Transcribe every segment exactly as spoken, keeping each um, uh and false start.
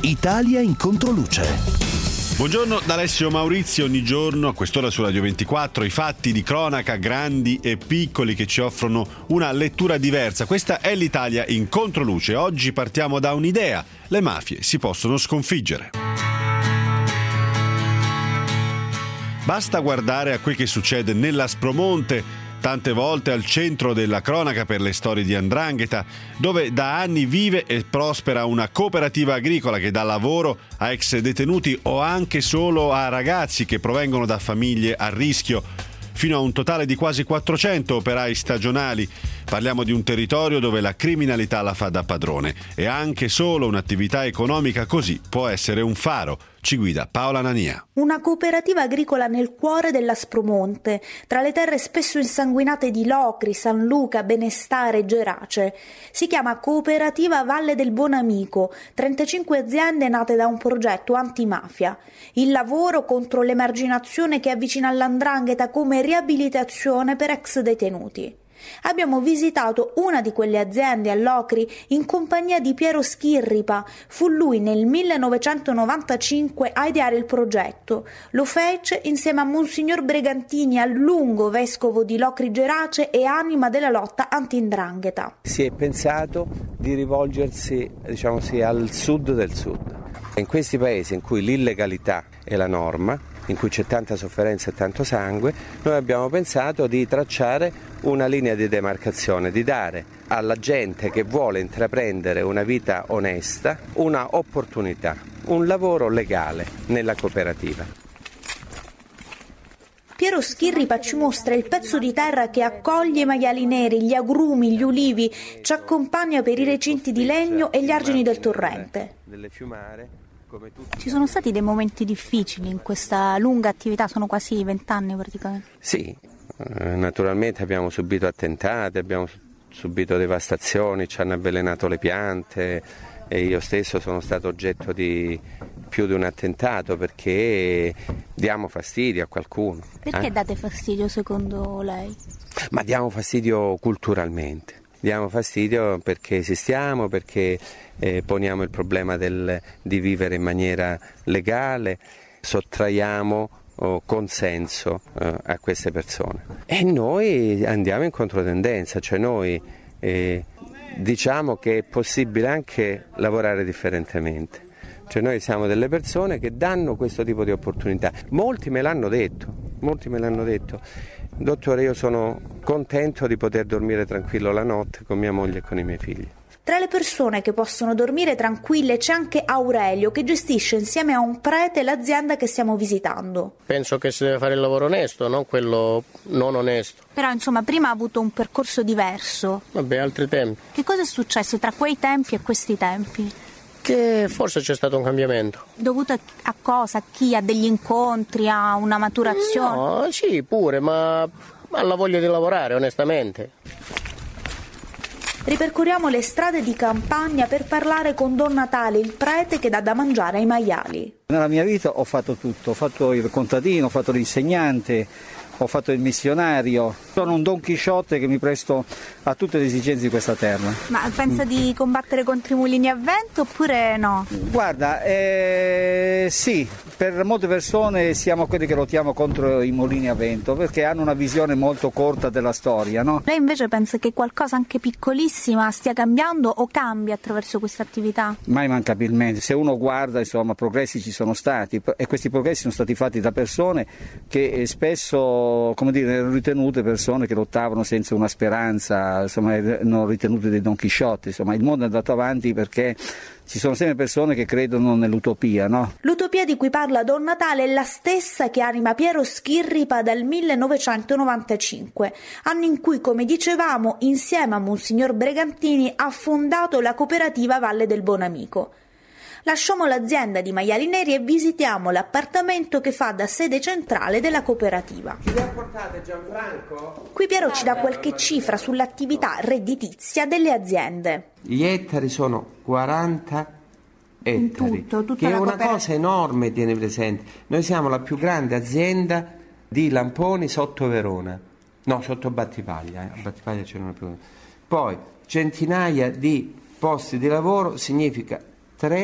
Italia in controluce. Buongiorno da Alessio Maurizio. Ogni giorno a quest'ora su Radio ventiquattro i fatti di cronaca grandi e piccoli che ci offrono una lettura diversa. Questa è l'Italia in controluce. Oggi partiamo da un'idea: le mafie si possono sconfiggere. Basta guardare a quel che succede nell'Aspromonte, tante volte al centro della cronaca per le storie di 'ndrangheta, dove da anni vive e prospera una cooperativa agricola che dà lavoro a ex detenuti o anche solo a ragazzi che provengono da famiglie a rischio, fino a un totale di quasi quattrocento operai stagionali. Parliamo di un territorio dove la criminalità la fa da padrone e anche solo un'attività economica così può essere un faro. Ci guida Paola Nania. Una cooperativa agricola nel cuore dell'Aspromonte, tra le terre spesso insanguinate di Locri, San Luca, Benestare e Gerace. Si chiama Cooperativa Valle del Bonamico, trentacinque aziende nate da un progetto antimafia. Il lavoro contro l'emarginazione che avvicina all''ndrangheta come riabilitazione per ex detenuti. Abbiamo visitato una di quelle aziende a Locri in compagnia di Piero Schirripa. Fu lui nel millenovecentonovantacinque a ideare il progetto. Lo fece insieme a Monsignor Bregantini, a lungo vescovo di Locri Gerace e anima della lotta anti-'ndrangheta. Si è pensato di rivolgersi, diciamo sì, al sud del sud. In questi paesi in cui l'illegalità è la norma, in cui c'è tanta sofferenza e tanto sangue, noi abbiamo pensato di tracciare una linea di demarcazione, di dare alla gente che vuole intraprendere una vita onesta una opportunità, un lavoro legale nella cooperativa. Piero Schirripa ci mostra il pezzo di terra che accoglie i maiali neri, gli agrumi, gli ulivi, ci accompagna per i recinti di legno e gli argini del torrente. Ci sono stati dei momenti difficili in questa lunga attività, sono quasi vent'anni praticamente. Sì, naturalmente abbiamo subito attentati, abbiamo subito devastazioni, ci hanno avvelenato le piante e io stesso sono stato oggetto di più di un attentato perché diamo fastidio a qualcuno. Perché eh? date fastidio secondo lei? Ma diamo fastidio culturalmente. Diamo fastidio perché esistiamo, perché eh, poniamo il problema del, di vivere in maniera legale, sottraiamo oh, consenso eh, a queste persone. E noi andiamo in controtendenza, cioè noi eh, diciamo che è possibile anche lavorare differentemente. Cioè noi siamo delle persone che danno questo tipo di opportunità. Molti me l'hanno detto, molti me l'hanno detto. Dottore, io sono contento di poter dormire tranquillo la notte con mia moglie e con i miei figli. Tra le persone che possono dormire tranquille c'è anche Aurelio, che gestisce insieme a un prete l'azienda che stiamo visitando. Penso che si deve fare il lavoro onesto, non quello non onesto. Però insomma prima ha avuto un percorso diverso. Vabbè, altri tempi. Che cosa è successo tra quei tempi e questi tempi? Che forse c'è stato un cambiamento. Dovuto a cosa? A chi? A degli incontri? A una maturazione? No, sì, pure, ma alla voglia di lavorare, onestamente. Ripercorriamo le strade di campagna per parlare con Don Natale, il prete che dà da mangiare ai maiali. Nella mia vita ho fatto tutto, ho fatto il contadino, ho fatto l'insegnante, ho fatto il missionario. Sono un Don Chisciotte che mi presto a tutte le esigenze di questa terra. Ma pensa di combattere contro i mulini a vento oppure no? Guarda, eh, sì, per molte persone siamo quelli che lottiamo contro i mulini a vento perché hanno una visione molto corta della storia, no? Lei invece pensa che qualcosa anche piccolissima stia cambiando o cambia attraverso questa attività? Mai mancabilmente. Se uno guarda, insomma, progressi ci sono stati e questi progressi sono stati fatti da persone che spesso, come dire, erano ritenute persone che lottavano senza una speranza, insomma, erano ritenute dei Don Chisciotti. Insomma, il mondo è andato avanti perché ci sono sempre persone che credono nell'utopia, no? L'utopia di cui parla Don Natale è la stessa che anima Piero Schirripa dal millenovecentonovantacinque, anno in cui, come dicevamo, insieme a Monsignor Bregantini ha fondato la cooperativa Valle del Bonamico. Lasciamo l'azienda di maiali neri e visitiamo l'appartamento che fa da sede centrale della cooperativa. Ci portate Gianfranco? Qui Piero ci dà qualche cifra sull'attività redditizia delle aziende. Gli ettari sono quaranta ettari, tutto, tutta che è una coopera- cosa enorme, tieni presente. Noi siamo la più grande azienda di lamponi sotto Verona, no, sotto Battipaglia, eh. a Battipaglia c'erano più. Poi centinaia di posti di lavoro significa tre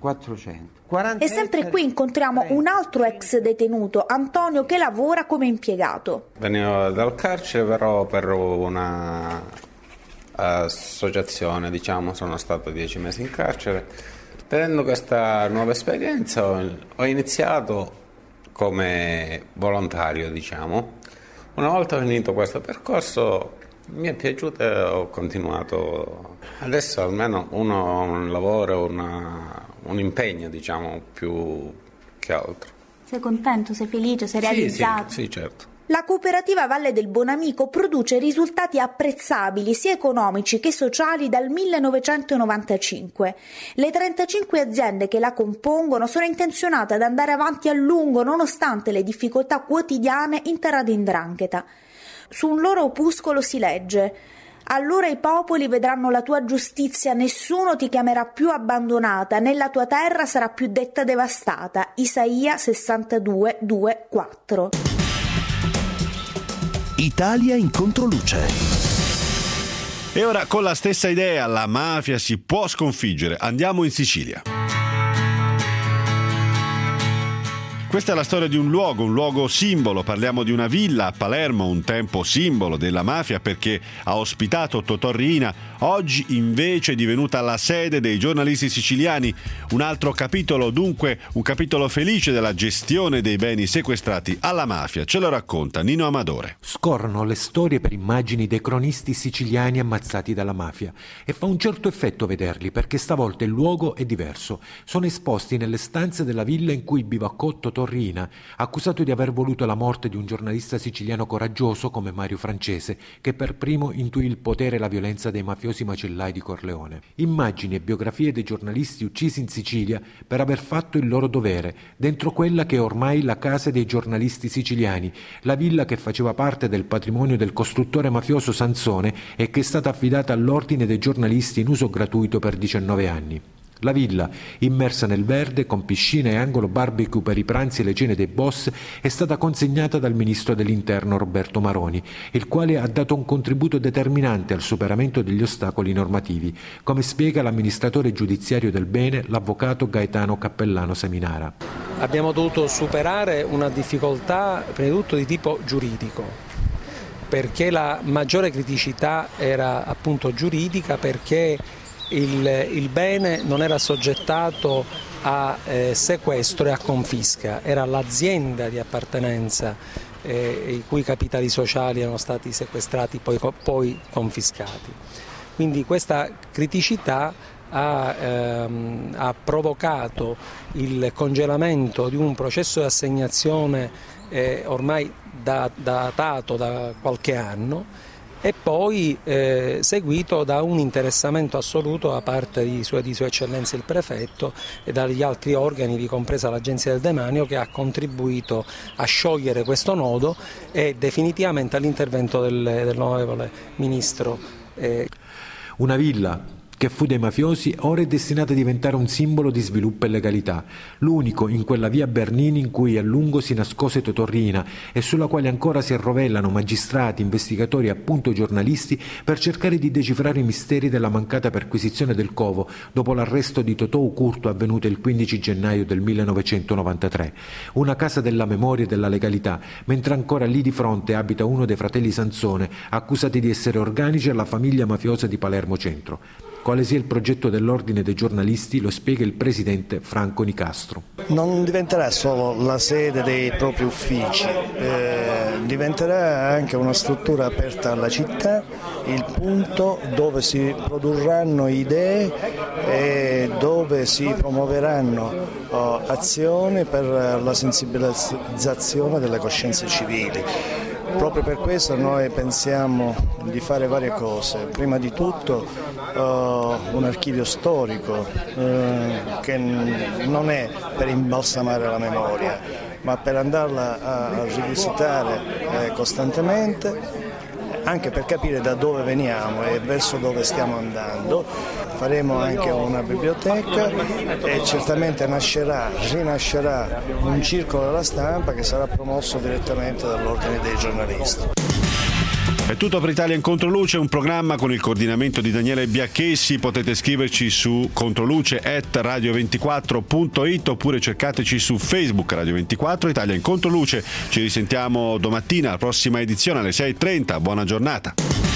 quattrocento. E sempre qui incontriamo un altro ex detenuto, Antonio, che lavora come impiegato. Venivo dal carcere però per una associazione, diciamo, sono stato dieci mesi in carcere. Tenendo questa nuova esperienza ho iniziato come volontario, diciamo. Una volta finito questo percorso mi è piaciuto e ho continuato. Adesso almeno uno ha un lavoro, una, un impegno, diciamo, più che altro. Sei contento, sei felice, sei realizzato? Sì, sì, sì, certo. La cooperativa Valle del Bonamico produce risultati apprezzabili sia economici che sociali dal millenovecentonovantacinque. Le trentacinque aziende che la compongono sono intenzionate ad andare avanti a lungo nonostante le difficoltà quotidiane in terra di 'ndrangheta. Su un loro opuscolo si legge: allora i popoli vedranno la tua giustizia, nessuno ti chiamerà più abbandonata, né la tua terra sarà più detta devastata. Isaia sessantadue, due, quattro. Italia in controluce. E ora, con la stessa idea, la mafia si può sconfiggere. Andiamo in Sicilia. Questa è la storia di un luogo, un luogo simbolo. Parliamo di una villa a Palermo, un tempo simbolo della mafia perché ha ospitato Totò Riina, oggi invece è divenuta la sede dei giornalisti siciliani. Un altro capitolo, dunque, un capitolo felice della gestione dei beni sequestrati alla mafia. Ce lo racconta Nino Amadore. Scorrono le storie per immagini dei cronisti siciliani ammazzati dalla mafia e fa un certo effetto vederli perché stavolta il luogo è diverso. Sono esposti nelle stanze della villa in cui bivaccò Totò Riina, accusato di aver voluto la morte di un giornalista siciliano coraggioso come Mario Francese, che per primo intuì il potere e la violenza dei mafiosi macellai di Corleone. Immagini e biografie dei giornalisti uccisi in Sicilia per aver fatto il loro dovere, dentro quella che è ormai la casa dei giornalisti siciliani, la villa che faceva parte del patrimonio del costruttore mafioso Sansone e che è stata affidata all'ordine dei giornalisti in uso gratuito per diciannove anni. La villa, immersa nel verde, con piscina e angolo barbecue per i pranzi e le cene dei boss, è stata consegnata dal ministro dell'Interno Roberto Maroni, il quale ha dato un contributo determinante al superamento degli ostacoli normativi, come spiega l'amministratore giudiziario del bene, l'avvocato Gaetano Cappellano Seminara. Abbiamo dovuto superare una difficoltà, prima di tutto di tipo giuridico, perché la maggiore criticità era appunto giuridica, perché Il, il bene non era assoggettato a eh, sequestro e a confisca, era l'azienda di appartenenza eh, i cui capitali sociali erano stati sequestrati poi, poi confiscati. Quindi questa criticità ha, ehm, ha provocato il congelamento di un processo di assegnazione eh, ormai da, datato da qualche anno, e poi eh, seguito da un interessamento assoluto da parte di sue, di sue eccellenze il prefetto e dagli altri organi, vi compresa l'Agenzia del Demanio, che ha contribuito a sciogliere questo nodo e definitivamente all'intervento del, dell'onorevole ministro. Eh. Una villa che fu dei mafiosi, ora è destinata a diventare un simbolo di sviluppo e legalità, l'unico in quella via Bernini in cui a lungo si nascose Totò Riina e sulla quale ancora si arrovellano magistrati, investigatori e appunto giornalisti per cercare di decifrare i misteri della mancata perquisizione del covo dopo l'arresto di Totò Ucurto avvenuto il quindici gennaio del millenovecentonovantatré. Una casa della memoria e della legalità, mentre ancora lì di fronte abita uno dei fratelli Sansone, accusati di essere organici alla famiglia mafiosa di Palermo Centro. Quale sia il progetto dell'Ordine dei giornalisti lo spiega il presidente Franco Nicastro. Non diventerà solo la sede dei propri uffici, eh, diventerà anche una struttura aperta alla città, il punto dove si produrranno idee e dove si promuoveranno oh, azioni per la sensibilizzazione delle coscienze civili. Proprio per questo noi pensiamo di fare varie cose, prima di tutto uh, un archivio storico uh, che non è per imbalsamare la memoria, ma per andarla a, a rivisitare eh, costantemente, anche per capire da dove veniamo e verso dove stiamo andando. Faremo anche una biblioteca e certamente nascerà, rinascerà un circolo della stampa che sarà promosso direttamente dall'Ordine dei giornalisti. È tutto per Italia in Controluce, un programma con il coordinamento di Daniele Biacchessi. Potete scriverci su controluce chiocciola radio ventiquattro punto it oppure cercateci su Facebook Radio ventiquattro Italia in Controluce. Ci risentiamo domattina, la prossima edizione alle sei e trenta. Buona giornata.